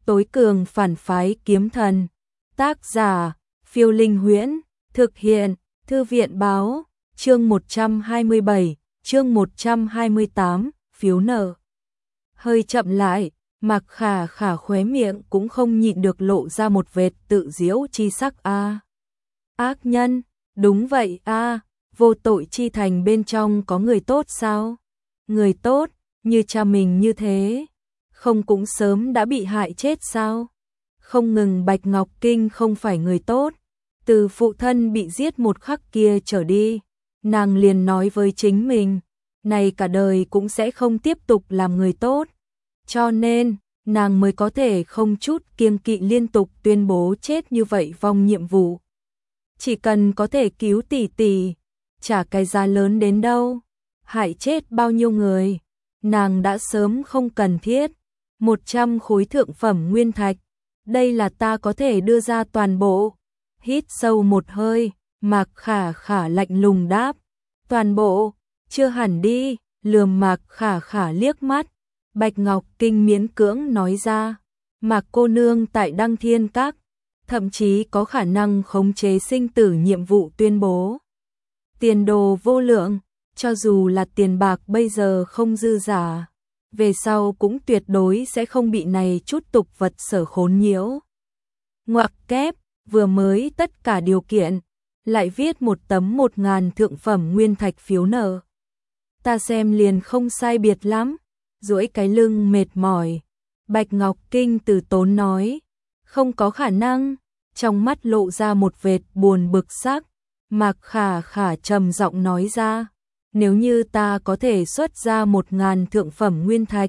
Tối cường phản phái kiếm thần. Tác giả, Phiêu Linh Huyễn. Thực hiện, Thư viện báo. Chương 127, chương 128, phiếu nợ. Hơi chậm lại, Mạc Khả Khả khóe miệng cũng không nhịn được lộ ra một vệt tự giễu chi sắc a. Ác nhân, đúng vậy a, vô tội chi thành bên trong có người tốt sao? Người tốt, như cha mình như thế, không cũng sớm đã bị hại chết sao? Không ngừng Bạch Ngọc Kinh không phải người tốt, từ phụ thân bị giết một khắc kia trở đi, nàng liền nói với chính mình, này cả đời cũng sẽ không tiếp tục làm người tốt. Cho nên, nàng mới có thể không chút kiêng kỵ liên tục tuyên bố chết như vậy vong nhiệm vụ. Chỉ cần có thể cứu tỷ tỷ, trả cái giá lớn đến đâu, hại chết bao nhiêu người, nàng đã sớm không cần thiết. 100 khối thượng phẩm nguyên thạch, đây là ta có thể đưa ra toàn bộ. Hít sâu một hơi, Mạc Khả Khả lạnh lùng đáp, toàn bộ, chưa hẳn đi, lườm Mạc Khả Khả liếc mắt. Bạch Ngọc Kinh miễn cưỡng nói ra, Mạc cô nương tại Đăng Thiên Các, thậm chí có khả năng khống chế sinh tử nhiệm vụ tuyên bố. Tiền đồ vô lượng, cho dù là tiền bạc bây giờ không dư giả, về sau cũng tuyệt đối sẽ không bị này chút tục vật sở khốn nhiễu. Ngoặc kép, vừa mới tất cả điều kiện, lại viết một tấm 1000 thượng phẩm nguyên thạch phiếu nợ. Ta xem liền không sai biệt lắm, duỗi cái lưng mệt mỏi. Bạch Ngọc Kinh từ tốn nói, không có khả năng, trong mắt lộ ra một vệt buồn bực sắc. Mạc Khả Khả trầm giọng nói ra, nếu như ta có thể xuất ra 1000 thượng phẩm nguyên thạch,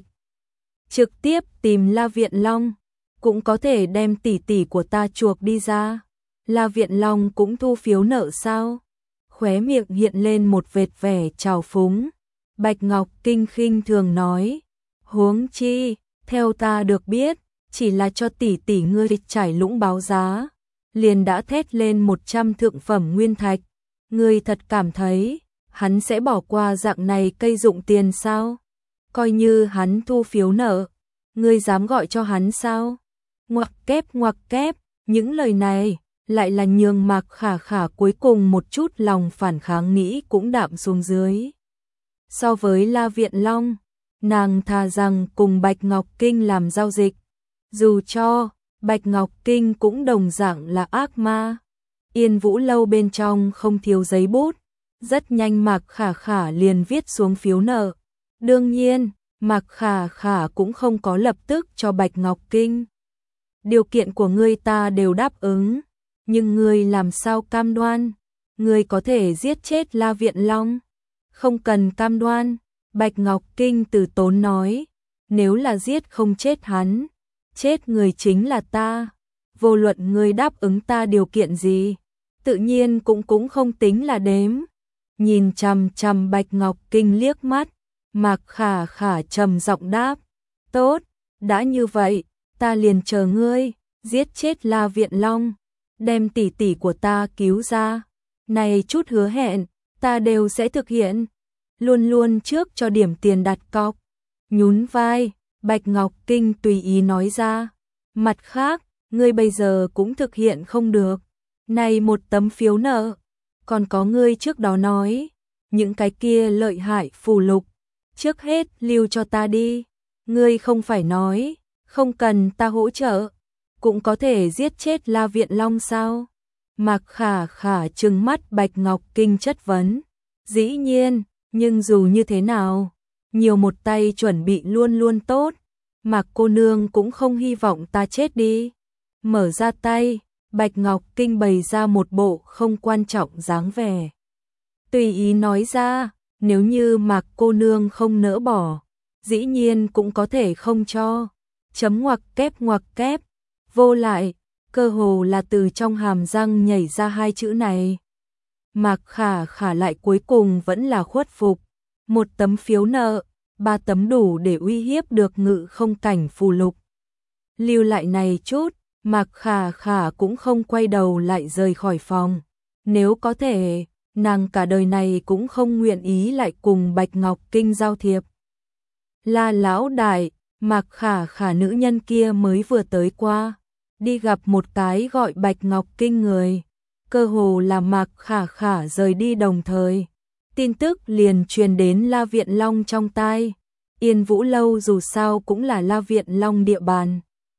trực tiếp tìm La Viện Long, cũng có thể đem tỷ tỷ của ta chuộc đi ra. La Viện Long cũng thu phiếu nợ sao? Khóe miệng hiện lên một vệt vẻ trào phúng. Bạch Ngọc Kinh khinh thường nói, huống chi, theo ta được biết, chỉ là cho tỷ tỷ ngươi trải lũng báo giá, liền đã thét lên 100 thượng phẩm nguyên thạch. Ngươi thật cảm thấy, hắn sẽ bỏ qua dạng này cây dụng tiền sao? Coi như hắn thu phiếu nợ, ngươi dám gọi cho hắn sao? Ngoặc kép, những lời này, lại là nhường Mạc Khả Khả cuối cùng một chút lòng phản kháng nghĩ cũng đạm xuống dưới. So với La Viện Long, nàng thà rằng cùng Bạch Ngọc Kinh làm giao dịch, dù cho Bạch Ngọc Kinh cũng đồng dạng là ác ma. Yên Vũ lâu bên trong không thiếu giấy bút, rất nhanh Mạc Khả Khả liền viết xuống phiếu nợ. Đương nhiên, Mạc Khả Khả cũng không có lập tức cho Bạch Ngọc Kinh. Điều kiện của ngươi ta đều đáp ứng, nhưng ngươi làm sao cam đoan? Ngươi có thể giết chết La Viện Long? Không cần cam đoan, Bạch Ngọc Kinh từ tốn nói, nếu là giết không chết hắn, chết người chính là ta. Vô luận ngươi đáp ứng ta điều kiện gì, tự nhiên cũng không tính là đếm. Nhìn chằm chằm Bạch Ngọc Kinh liếc mắt, Mạc Khả Khả trầm giọng đáp, tốt, đã như vậy, ta liền chờ ngươi, giết chết La Viện Long, đem tỷ tỷ của ta cứu ra. Này chút hứa hẹn, ta đều sẽ thực hiện, luôn luôn trước cho điểm tiền đặt cọc. Nhún vai, Bạch Ngọc Kinh tùy ý nói ra, mặt khác, ngươi bây giờ cũng thực hiện không được. Này một tấm phiếu nợ, còn có ngươi trước đó nói, những cái kia lợi hại phù lục, trước hết lưu cho ta đi. Ngươi không phải nói, không cần ta hỗ trợ, cũng có thể giết chết La Viện Long sao? Mạc Khả Khả trừng mắt Bạch Ngọc Kinh chất vấn. Dĩ nhiên, nhưng dù như thế nào, nhiều một tay chuẩn bị luôn luôn tốt. Mạc cô nương cũng không hy vọng ta chết đi. Mở ra tay, Bạch Ngọc Kinh bày ra một bộ không quan trọng dáng vẻ. Tùy ý nói ra, nếu như Mạc cô nương không nỡ bỏ, dĩ nhiên cũng có thể không cho. Chấm ngoặc kép, vô lại, cơ hồ là từ trong hàm răng nhảy ra hai chữ này. Mạc Khả Khả lại cuối cùng vẫn là khuất phục. Một tấm phiếu nợ, 3 tấm đủ để uy hiếp được ngự không cảnh phù lục. Lưu lại này chút, Mạc Khả Khả cũng không quay đầu lại rời khỏi phòng. Nếu có thể, nàng cả đời này cũng không nguyện ý lại cùng Bạch Ngọc Kinh giao thiệp. La lão đại, Mạc Khả Khả nữ nhân kia mới vừa tới qua, đi gặp một cái gọi Bạch Ngọc Kinh người, cơ hồ là Mạc Khả Khả rời đi đồng thời. Tin tức liền truyền đến La Viện Long trong tai. Yên Vũ Lâu dù sao cũng là La Viện Long địa bàn.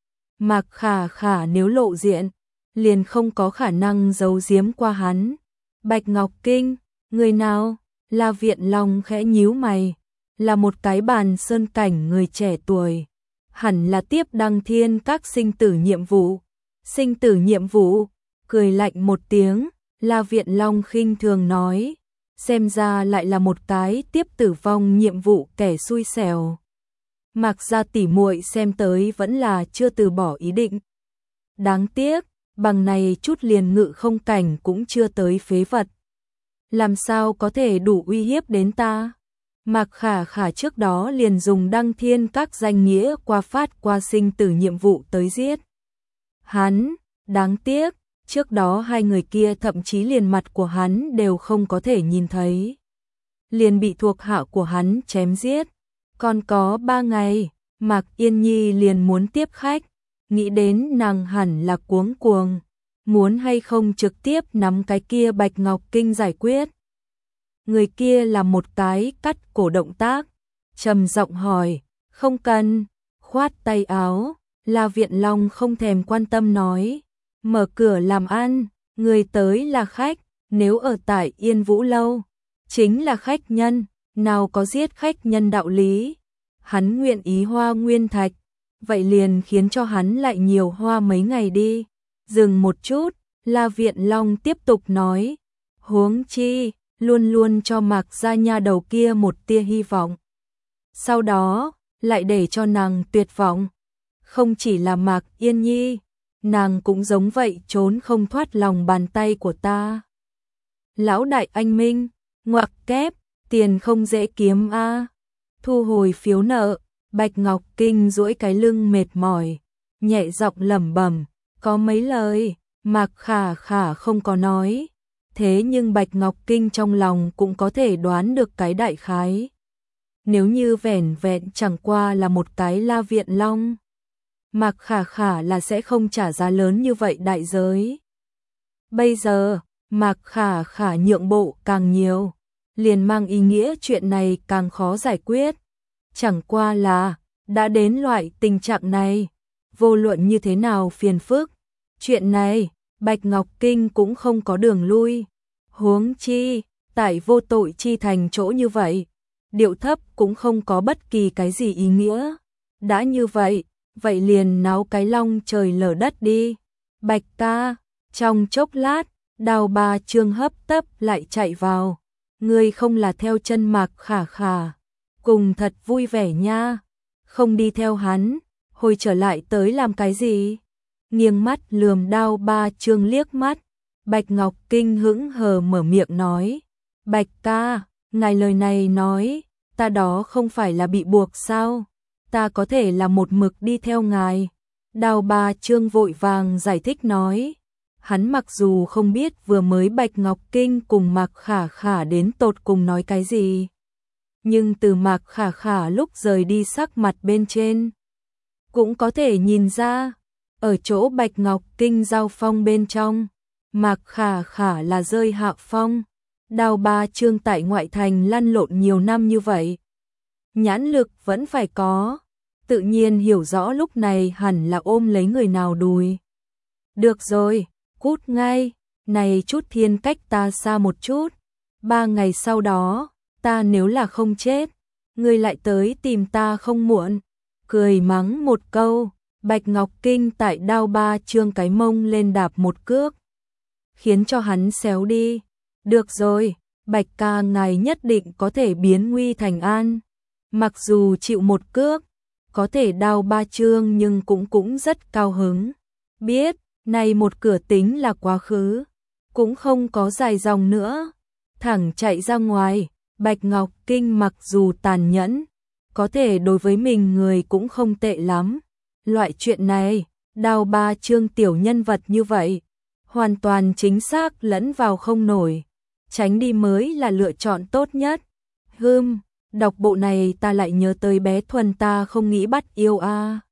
Mạc Khả Khả nếu lộ diện, liền không có khả năng giấu giếm qua hắn. Bạch Ngọc Kinh, người nào? La Viện Long khẽ nhíu mày, là một cái bàn sơn cảnh người trẻ tuổi, hẳn là tiếp Đăng Thiên các sinh tử nhiệm vụ. Sinh tử nhiệm vụ? Cười lạnh một tiếng, La Viện Long khinh thường nói, xem ra lại là một cái tiếp tử vong nhiệm vụ kẻ xui xẻo. Mạc gia tỉ muội xem tới vẫn là chưa từ bỏ ý định. Đáng tiếc, bằng này chút liền ngự không cảnh cũng chưa tới phế vật. Làm sao có thể đủ uy hiếp đến ta? Mạc Khả Khả trước đó liền dùng Đăng Thiên các danh nghĩa qua phát qua sinh tử nhiệm vụ tới giết hắn, đáng tiếc, trước đó hai người kia thậm chí liền mặt của hắn đều không có thể nhìn thấy. Liền bị thuộc hạ của hắn chém giết. Còn có 3 ngày, Mạc Yên Nhi liền muốn tiếp khách, nghĩ đến nàng hẳn là cuống cuồng, muốn hay không trực tiếp nắm cái kia Bạch Ngọc Kinh giải quyết. Người kia là một cái cắt cổ động tác, trầm giọng hỏi, không cần, khoát tay áo, La Viện Long không thèm quan tâm nói, mở cửa làm ăn, người tới là khách, nếu ở tại Yên Vũ Lâu, chính là khách nhân, nào có giết khách nhân đạo lý. Hắn nguyện ý hoa nguyên thạch, vậy liền khiến cho hắn lại nhiều hoa mấy ngày đi. Dừng một chút, La Viện Long tiếp tục nói, huống chi, luôn luôn cho Mạc gia nha đầu kia một tia hy vọng. Sau đó, lại để cho nàng tuyệt vọng. Không chỉ là Mạc Yên Nhi, nàng cũng giống vậy trốn không thoát lòng bàn tay của ta. Lão đại anh minh, ngoặc kép, tiền không dễ kiếm a. Thu hồi phiếu nợ, Bạch Ngọc Kinh duỗi cái lưng mệt mỏi, nhẹ giọng lẩm bẩm, có mấy lời Mạc Khả Khả không có nói, thế nhưng Bạch Ngọc Kinh trong lòng cũng có thể đoán được cái đại khái. Nếu như vẻn vẹn chẳng qua là một cái La Viện Long, Mạc Khả Khả là sẽ không trả giá lớn như vậy đại giới. Bây giờ, Mạc Khả Khả nhượng bộ càng nhiều, liền mang ý nghĩa chuyện này càng khó giải quyết. Chẳng qua là, đã đến loại tình trạng này, vô luận như thế nào phiền phức, chuyện này, Bạch Ngọc Kinh cũng không có đường lui. Huống chi, tại vô tội chi thành chỗ như vậy, điệu thấp cũng không có bất kỳ cái gì ý nghĩa. Đã như vậy, vậy liền náo cái long trời lở đất đi. Bạch ca, trong chốc lát, Đào Ba Trương hấp tấp lại chạy vào. Ngươi không là theo chân Mạc Khả Khả, cùng thật vui vẻ nha, không đi theo hắn, hồi trở lại tới làm cái gì? Nghiêng mắt lườm Đào Ba Trương liếc mắt, Bạch Ngọc Kinh hững hờ mở miệng nói, Bạch ca, ngài lời này nói, ta đó không phải là bị buộc sao? Ta có thể là một mực đi theo ngài. Đào Ba Trương vội vàng giải thích nói, hắn mặc dù không biết vừa mới Bạch Ngọc Kinh cùng Mạc Khả Khả đến tột cùng nói cái gì, nhưng từ Mạc Khả Khả lúc rời đi sắc mặt bên trên, cũng có thể nhìn ra, ở chỗ Bạch Ngọc Kinh giao phong bên trong, Mạc Khả Khả là rơi hạ phong. Đào Ba Trương tại ngoại thành lăn lộn nhiều năm như vậy, nhãn lực vẫn phải có, tự nhiên hiểu rõ lúc này hẳn là ôm lấy người nào đùi. Được rồi, cút ngay, này chút thiên cách ta xa một chút, 3 ngày sau đó, ta nếu là không chết, ngươi lại tới tìm ta không muộn. Cười mắng một câu, Bạch Ngọc Kinh tại Đao Ba Trương cái mông lên đạp một cước, khiến cho hắn xéo đi. Được rồi, Bạch ca ngài nhất định có thể biến nguy thành an. Mặc dù chịu một cước, có thể Đao Ba Trương nhưng cũng rất cao hứng. Biết, này một cửa tính là quá khứ, cũng không có dài dòng nữa. Thẳng chạy ra ngoài, Bạch Ngọc Kinh mặc dù tàn nhẫn, có thể đối với mình người cũng không tệ lắm. Loại chuyện này, Đao Ba Trương tiểu nhân vật như vậy, hoàn toàn chính xác lẫn vào không nổi. Tránh đi mới là lựa chọn tốt nhất. Đọc bộ này ta lại nhớ tới bé Thuần, ta không nghĩ bắt yêu a.